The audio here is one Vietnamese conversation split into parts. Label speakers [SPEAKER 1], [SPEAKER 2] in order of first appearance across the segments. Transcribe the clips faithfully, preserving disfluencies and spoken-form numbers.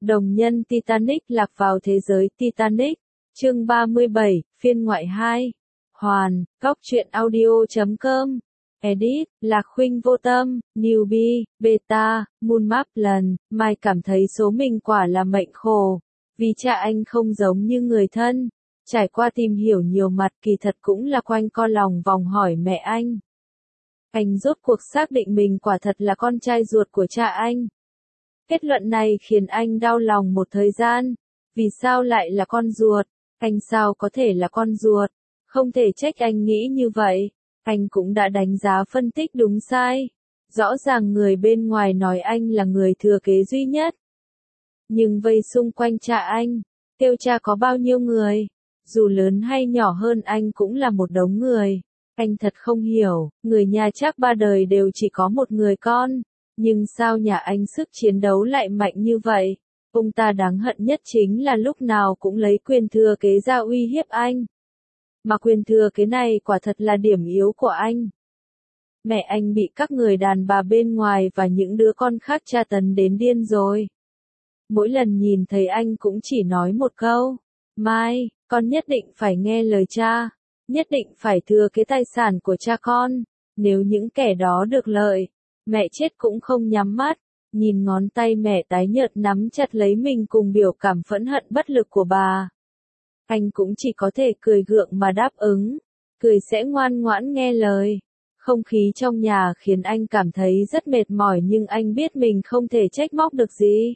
[SPEAKER 1] Đồng nhân Titanic lạc vào thế giới Titanic. Chương ba mươi bảy, phiên ngoại hai. Hoàn, góc truyện audio chấm com. Edit, Lạc Khuynh Vô Tâm, Newbie, Beta, Moonmap lần, Mai cảm thấy số mình quả là mệnh khổ. Vì cha anh không giống như người thân. Trải qua tìm hiểu nhiều mặt kỳ thật cũng là quanh co lòng vòng hỏi mẹ anh. Anh rốt cuộc xác định mình quả thật là con trai ruột của cha anh. Kết luận này khiến anh đau lòng một thời gian. Vì sao lại là con ruột? Anh sao có thể là con ruột? Không thể trách anh nghĩ như vậy. Anh cũng đã đánh giá phân tích đúng sai. Rõ ràng người bên ngoài nói anh là người thừa kế duy nhất. Nhưng vây xung quanh cha anh, kêu cha có bao nhiêu người? Dù lớn hay nhỏ hơn anh cũng là một đống người. Anh thật không hiểu, người nhà chắc ba đời đều chỉ có một người con. Nhưng sao nhà anh sức chiến đấu lại mạnh như vậy? Ông ta đáng hận nhất chính là lúc nào cũng lấy quyền thừa kế ra uy hiếp anh. Mà quyền thừa kế này quả thật là điểm yếu của anh. Mẹ anh bị các người đàn bà bên ngoài và những đứa con khác tra tấn đến điên rồi. Mỗi lần nhìn thấy anh cũng chỉ nói một câu. Mai, con nhất định phải nghe lời cha. Nhất định phải thừa kế tài sản của cha con. Nếu những kẻ đó được lợi, mẹ chết cũng không nhắm mắt. Nhìn ngón tay mẹ tái nhợt nắm chặt lấy mình cùng biểu cảm phẫn hận bất lực của bà. Anh cũng chỉ có thể cười gượng mà đáp ứng. Cười sẽ ngoan ngoãn nghe lời. Không khí trong nhà khiến anh cảm thấy rất mệt mỏi nhưng anh biết mình không thể trách móc được gì.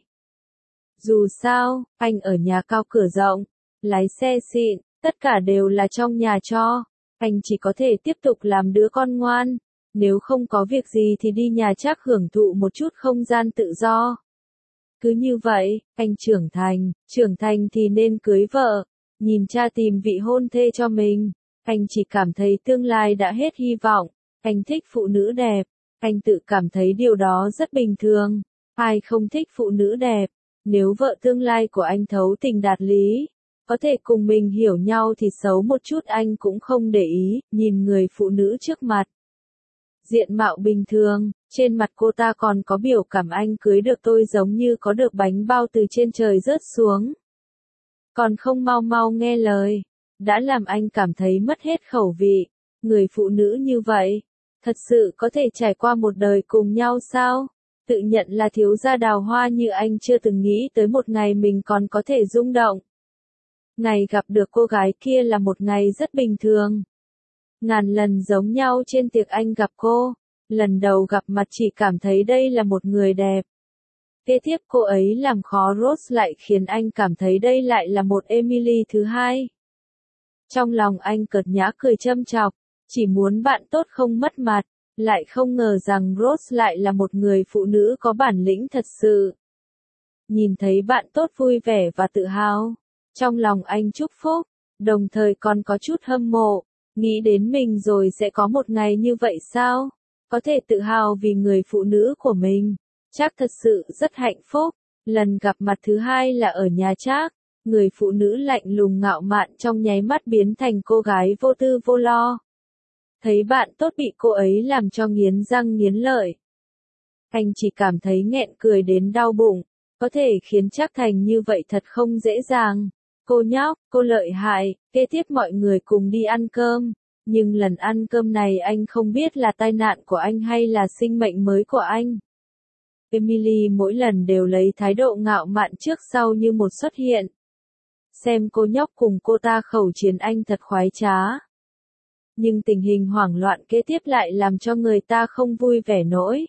[SPEAKER 1] Dù sao, anh ở nhà cao cửa rộng, lái xe xịn, tất cả đều là trong nhà cho. Anh chỉ có thể tiếp tục làm đứa con ngoan. Nếu không có việc gì thì đi nhà chắc hưởng thụ một chút không gian tự do. Cứ như vậy, anh trưởng thành, trưởng thành thì nên cưới vợ. Nhìn cha tìm vị hôn thê cho mình. Anh chỉ cảm thấy tương lai đã hết hy vọng. Anh thích phụ nữ đẹp. Anh tự cảm thấy điều đó rất bình thường. Ai không thích phụ nữ đẹp? Nếu vợ tương lai của anh thấu tình đạt lý, có thể cùng mình hiểu nhau thì xấu một chút anh cũng không để ý. Nhìn người phụ nữ trước mặt, diện mạo bình thường, trên mặt cô ta còn có biểu cảm anh cưới được tôi giống như có được bánh bao từ trên trời rớt xuống. Còn không mau mau nghe lời, đã làm anh cảm thấy mất hết khẩu vị. Người phụ nữ như vậy, thật sự có thể trải qua một đời cùng nhau sao? Tự nhận là thiếu gia đào hoa như anh chưa từng nghĩ tới một ngày mình còn có thể rung động. Ngày gặp được cô gái kia là một ngày rất bình thường. Ngàn lần giống nhau trên tiệc anh gặp cô. Lần đầu gặp mặt chỉ cảm thấy đây là một người đẹp. Kế tiếp cô ấy làm khó Rose lại khiến anh cảm thấy đây lại là một Emily thứ hai. Trong lòng anh cợt nhã cười châm chọc, chỉ muốn bạn tốt không mất mặt, lại không ngờ rằng Rose lại là một người phụ nữ có bản lĩnh thật sự. Nhìn thấy bạn tốt vui vẻ và tự hào, trong lòng anh chúc phúc, đồng thời còn có chút hâm mộ, nghĩ đến mình rồi sẽ có một ngày như vậy sao? Có thể tự hào vì người phụ nữ của mình. Chắc thật sự rất hạnh phúc. Lần gặp mặt thứ hai là ở nhà Trác. Người phụ nữ lạnh lùng ngạo mạn trong nháy mắt biến thành cô gái vô tư vô lo. Thấy bạn tốt bị cô ấy làm cho nghiến răng nghiến lợi. Anh chỉ cảm thấy nghẹn cười đến đau bụng. Có thể khiến Trác thành như vậy thật không dễ dàng. Cô nhóc, cô lợi hại. Kế tiếp mọi người cùng đi ăn cơm. Nhưng lần ăn cơm này anh không biết là tai nạn của anh hay là sinh mệnh mới của anh. Emily mỗi lần đều lấy thái độ ngạo mạn trước sau như một xuất hiện. Xem cô nhóc cùng cô ta khẩu chiến anh thật khoái trá. Nhưng tình hình hoảng loạn kế tiếp lại làm cho người ta không vui vẻ nổi.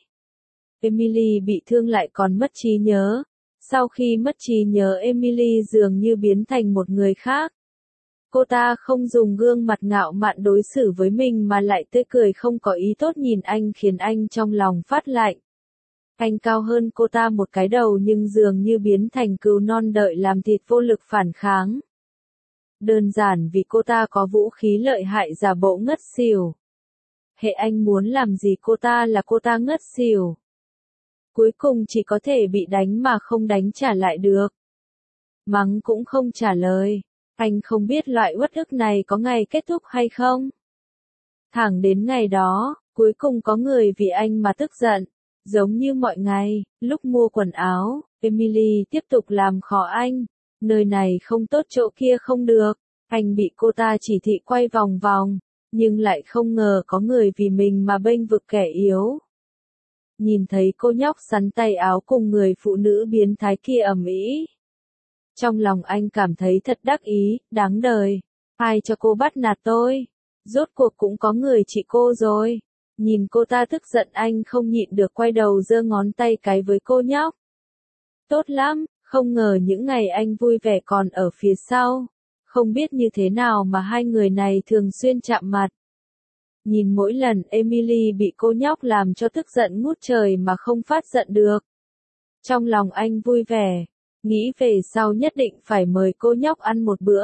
[SPEAKER 1] Emily bị thương lại còn mất trí nhớ. Sau khi mất trí nhớ Emily dường như biến thành một người khác. Cô ta không dùng gương mặt ngạo mạn đối xử với mình mà lại tươi cười không có ý tốt nhìn anh khiến anh trong lòng phát lạnh. Anh cao hơn cô ta một cái đầu nhưng dường như biến thành cừu non đợi làm thịt vô lực phản kháng. Đơn giản vì cô ta có vũ khí lợi hại giả bộ ngất xỉu. Hệ anh muốn làm gì cô ta là cô ta ngất xỉu. Cuối cùng chỉ có thể bị đánh mà không đánh trả lại được. Mắng cũng không trả lời. Anh không biết loại uất ức này có ngày kết thúc hay không. Thẳng đến ngày đó, cuối cùng có người vì anh mà tức giận. Giống như mọi ngày, lúc mua quần áo, Emily tiếp tục làm khó anh. Nơi này không tốt chỗ kia không được. Anh bị cô ta chỉ thị quay vòng vòng, nhưng lại không ngờ có người vì mình mà bênh vực kẻ yếu. Nhìn thấy cô nhóc sắn tay áo cùng người phụ nữ biến thái kia ầm ĩ. Trong lòng anh cảm thấy thật đắc ý, đáng đời. Ai cho cô bắt nạt tôi? Rốt cuộc cũng có người trị cô rồi. Nhìn cô ta tức giận anh không nhịn được quay đầu giơ ngón tay cái với cô nhóc. Tốt lắm, không ngờ những ngày anh vui vẻ còn ở phía sau. Không biết như thế nào mà hai người này thường xuyên chạm mặt. Nhìn mỗi lần Emily bị cô nhóc làm cho tức giận ngút trời mà không phát giận được. Trong lòng anh vui vẻ, nghĩ về sau nhất định phải mời cô nhóc ăn một bữa.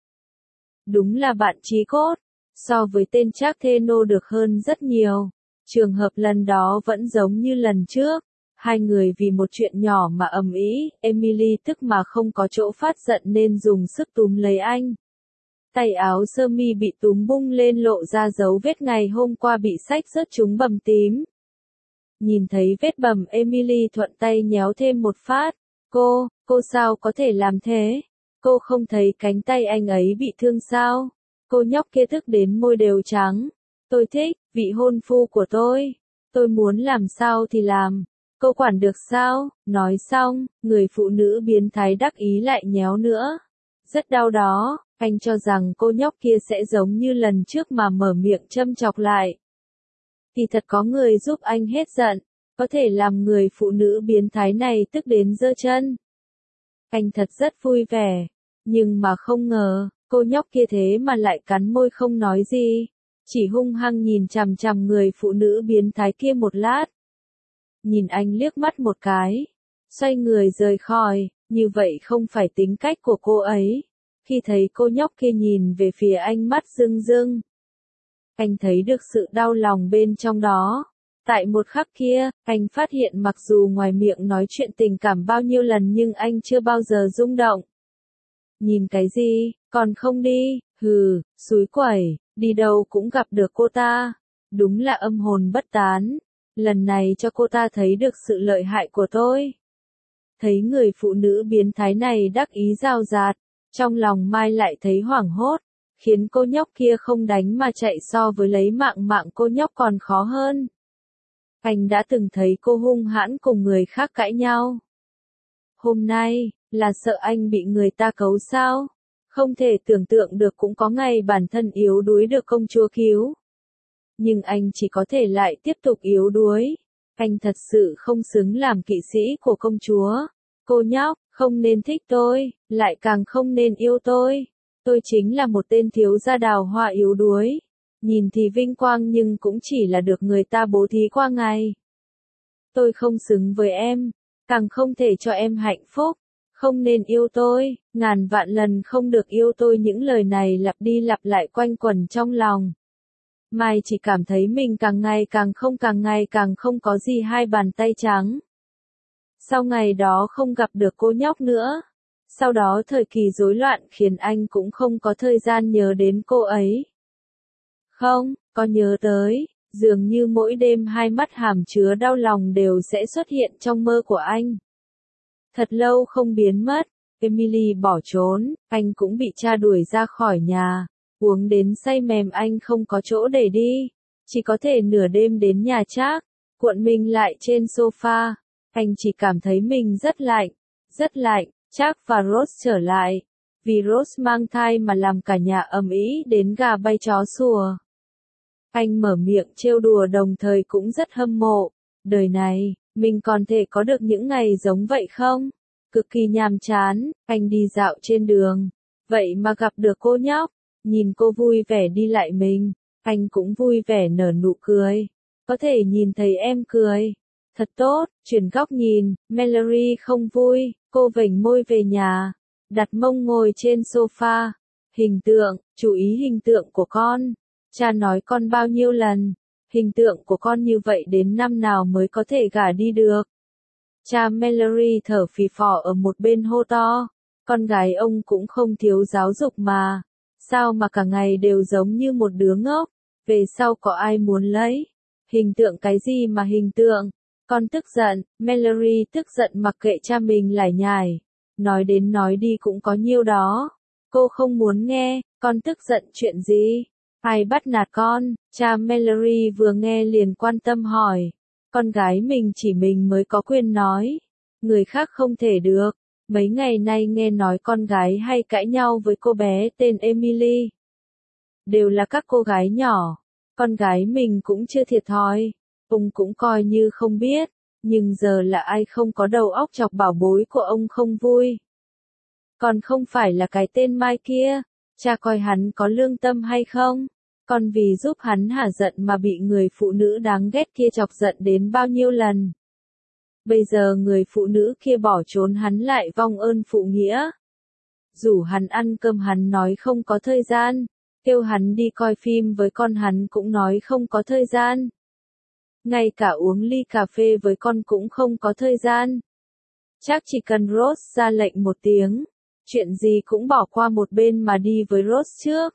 [SPEAKER 1] Đúng là bạn chí cốt, so với tên Trác Thê Nô được hơn rất nhiều. Trường hợp lần đó vẫn giống như lần trước. Hai người vì một chuyện nhỏ mà ầm ĩ, Emily tức mà không có chỗ phát giận nên dùng sức túm lấy anh. Tay áo sơ mi bị túm bung lên lộ ra dấu vết ngày hôm qua bị xách rớt chúng bầm tím. Nhìn thấy vết bầm Emily thuận tay nhéo thêm một phát. Cô, cô sao có thể làm thế? Cô không thấy cánh tay anh ấy bị thương sao? Cô nhóc kia tức đến môi đều trắng. Tôi thích, vị hôn phu của tôi. Tôi muốn làm sao thì làm. Cô quản được sao? Nói xong, người phụ nữ biến thái đắc ý lại nhéo nữa. Rất đau đó, anh cho rằng cô nhóc kia sẽ giống như lần trước mà mở miệng châm chọc lại. Thì thật có người giúp anh hết giận, có thể làm người phụ nữ biến thái này tức đến giơ chân. Anh thật rất vui vẻ, nhưng mà không ngờ, cô nhóc kia thế mà lại cắn môi không nói gì, chỉ hung hăng nhìn chằm chằm người phụ nữ biến thái kia một lát. Nhìn anh liếc mắt một cái, xoay người rời khỏi, như vậy không phải tính cách của cô ấy. Khi thấy cô nhóc kia nhìn về phía anh mắt rưng rưng, anh thấy được sự đau lòng bên trong đó. Tại một khắc kia, anh phát hiện mặc dù ngoài miệng nói chuyện tình cảm bao nhiêu lần nhưng anh chưa bao giờ rung động. Nhìn cái gì, còn không đi, hừ, xúi quẩy, đi đâu cũng gặp được cô ta. Đúng là âm hồn bất tán. Lần này cho cô ta thấy được sự lợi hại của tôi. Thấy người phụ nữ biến thái này đắc ý rào rạt, trong lòng Mai lại thấy hoảng hốt, khiến cô nhóc kia không đánh mà chạy so với lấy mạng mạng cô nhóc còn khó hơn. Anh đã từng thấy cô hung hãn cùng người khác cãi nhau. Hôm nay, là sợ anh bị người ta cấu sao? Không thể tưởng tượng được cũng có ngày bản thân yếu đuối được công chúa cứu. Nhưng anh chỉ có thể lại tiếp tục yếu đuối. Anh thật sự không xứng làm kỵ sĩ của công chúa. Cô nhóc, không nên thích tôi, lại càng không nên yêu tôi. Tôi chính là một tên thiếu gia đào hoa yếu đuối. Nhìn thì vinh quang nhưng cũng chỉ là được người ta bố thí qua ngày. Tôi không xứng với em, càng không thể cho em hạnh phúc. Không nên yêu tôi, ngàn vạn lần không được yêu tôi. Những lời này lặp đi lặp lại quanh quẩn trong lòng. Mai chỉ cảm thấy mình càng ngày càng không càng ngày càng không có gì hai bàn tay trắng. Sau ngày đó không gặp được cô nhóc nữa. Sau đó thời kỳ rối loạn khiến anh cũng không có thời gian nhớ đến cô ấy. Không, có nhớ tới, dường như mỗi đêm hai mắt hàm chứa đau lòng đều sẽ xuất hiện trong mơ của anh. Thật lâu không biến mất, Emily bỏ trốn, anh cũng bị cha đuổi ra khỏi nhà. Uống đến say mềm anh không có chỗ để đi, chỉ có thể nửa đêm đến nhà Trác, cuộn mình lại trên sofa. Anh chỉ cảm thấy mình rất lạnh, rất lạnh. Trác và Rose trở lại, vì Rose mang thai mà làm cả nhà ầm ĩ đến gà bay chó sủa. Anh mở miệng trêu đùa đồng thời cũng rất hâm mộ. Đời này, mình còn thể có được những ngày giống vậy không? Cực kỳ nhàm chán, anh đi dạo trên đường, vậy mà gặp được cô nhóc. Nhìn cô vui vẻ đi lại mình, anh cũng vui vẻ nở nụ cười. Có thể nhìn thấy em cười. Thật tốt, chuyển góc nhìn, Mallory không vui, cô vểnh môi về nhà, đặt mông ngồi trên sofa. Hình tượng, chú ý hình tượng của con. Cha nói con bao nhiêu lần, hình tượng của con như vậy đến năm nào mới có thể gả đi được. Cha Mallory thở phì phò ở một bên hô to, con gái ông cũng không thiếu giáo dục mà. Sao mà cả ngày đều giống như một đứa ngốc, về sau có ai muốn lấy? Hình tượng cái gì mà hình tượng? Con tức giận, Mallory tức giận mặc kệ cha mình lải nhải. Nói đến nói đi cũng có nhiêu đó. Cô không muốn nghe, con tức giận chuyện gì? Ai bắt nạt con? Cha Mallory vừa nghe liền quan tâm hỏi. Con gái mình chỉ mình mới có quyền nói. Người khác không thể được. Mấy ngày nay nghe nói con gái hay cãi nhau với cô bé tên Emily. Đều là các cô gái nhỏ. Con gái mình cũng chưa thiệt thòi. Ông cũng coi như không biết. Nhưng giờ là ai không có đầu óc chọc bảo bối của ông không vui. Còn không phải là cái tên Mai kia. Cha coi hắn có lương tâm hay không? Còn vì giúp hắn hả giận mà bị người phụ nữ đáng ghét kia chọc giận đến bao nhiêu lần. Bây giờ người phụ nữ kia bỏ trốn hắn lại vong ơn phụ nghĩa. Rủ hắn ăn cơm hắn nói không có thời gian. Kêu hắn đi coi phim với con hắn cũng nói không có thời gian. Ngay cả uống ly cà phê với con cũng không có thời gian. Chắc chỉ cần Rose ra lệnh một tiếng. Chuyện gì cũng bỏ qua một bên mà đi với Rose trước.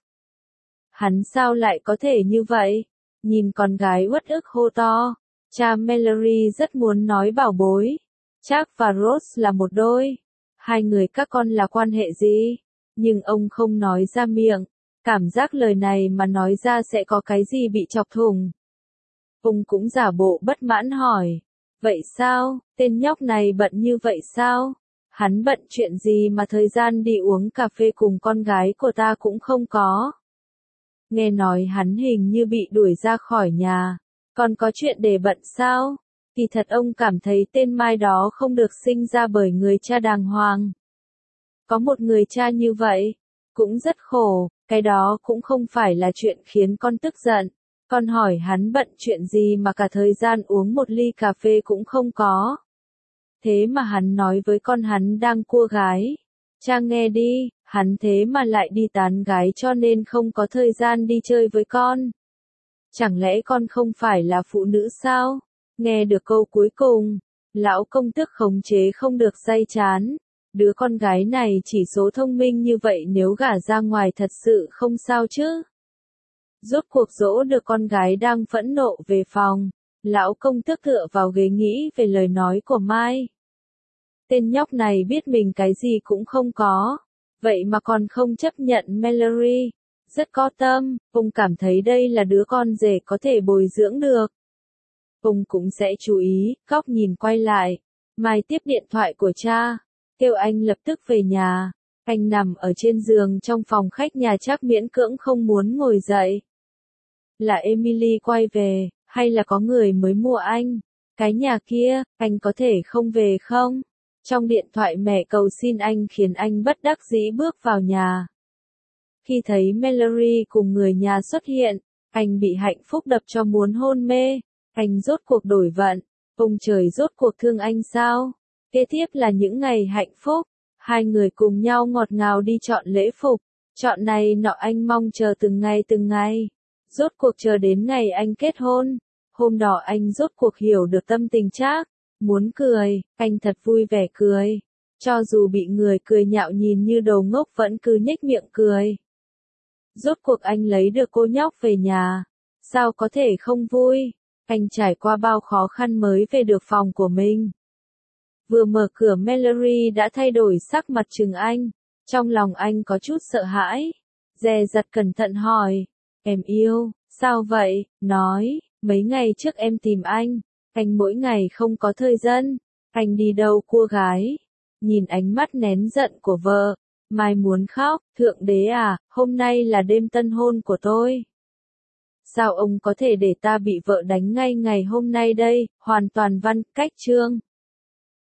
[SPEAKER 1] Hắn sao lại có thể như vậy? Nhìn con gái uất ức hô to. Cha Mallory rất muốn nói bảo bối. Jack và Rose là một đôi. Hai người các con là quan hệ gì? Nhưng ông không nói ra miệng. Cảm giác lời này mà nói ra sẽ có cái gì bị chọc thủng. Ông cũng giả bộ bất mãn hỏi. Vậy sao? Tên nhóc này bận như vậy sao? Hắn bận chuyện gì mà thời gian đi uống cà phê cùng con gái của ta cũng không có. Nghe nói hắn hình như bị đuổi ra khỏi nhà. Còn có chuyện để bận sao? Kỳ thật ông cảm thấy tên Mai đó không được sinh ra bởi người cha đàng hoàng. Có một người cha như vậy, cũng rất khổ, cái đó cũng không phải là chuyện khiến con tức giận. Con hỏi hắn bận chuyện gì mà cả thời gian uống một ly cà phê cũng không có. Thế mà hắn nói với con hắn đang cua gái. Cha nghe đi, hắn thế mà lại đi tán gái cho nên không có thời gian đi chơi với con. Chẳng lẽ con không phải là phụ nữ sao? Nghe được câu cuối cùng, lão công tước khống chế không được day chán. Đứa con gái này chỉ số thông minh như vậy nếu gả ra ngoài thật sự không sao chứ. Rốt cuộc dỗ được con gái đang phẫn nộ về phòng. Lão công tước tựa vào ghế nghĩ về lời nói của Mai. Tên nhóc này biết mình cái gì cũng không có. Vậy mà còn không chấp nhận Mallory. Rất có tâm, ông cảm thấy đây là đứa con rể có thể bồi dưỡng được. Ông cũng sẽ chú ý, góc nhìn quay lại. Mai tiếp điện thoại của cha. Kêu anh lập tức về nhà. Anh nằm ở trên giường trong phòng khách nhà chắc miễn cưỡng không muốn ngồi dậy. Là Emily quay về, hay là có người mới mua anh? Cái nhà kia, anh có thể không về không? Trong điện thoại mẹ cầu xin anh khiến anh bất đắc dĩ bước vào nhà. Khi thấy Mallory cùng người nhà xuất hiện, anh bị hạnh phúc đập cho muốn hôn mê. Anh rốt cuộc đổi vận. Ông trời rốt cuộc thương anh sao? Kế tiếp là những ngày hạnh phúc. Hai người cùng nhau ngọt ngào đi chọn lễ phục. Chọn này nọ anh mong chờ từng ngày từng ngày. Rốt cuộc chờ đến ngày anh kết hôn. Hôm đó anh rốt cuộc hiểu được tâm tình Trác. Muốn cười, anh thật vui vẻ cười. Cho dù bị người cười nhạo nhìn như đồ ngốc vẫn cứ nhếch miệng cười. Rốt cuộc anh lấy được cô nhóc về nhà. Sao có thể không vui? Anh trải qua bao khó khăn mới về được phòng của mình. Vừa mở cửa Mallory đã thay đổi sắc mặt trừng anh. Trong lòng anh có chút sợ hãi. Dè dặt cẩn thận hỏi. Em yêu, sao vậy? Nói, mấy ngày trước em tìm anh. Anh mỗi ngày không có thời gian. Anh đi đâu cua gái? Nhìn ánh mắt nén giận của vợ. Mai muốn khóc, thượng đế à, hôm nay là đêm tân hôn của tôi. Sao ông có thể để ta bị vợ đánh ngay ngày hôm nay đây, hoàn toàn văn cách chương.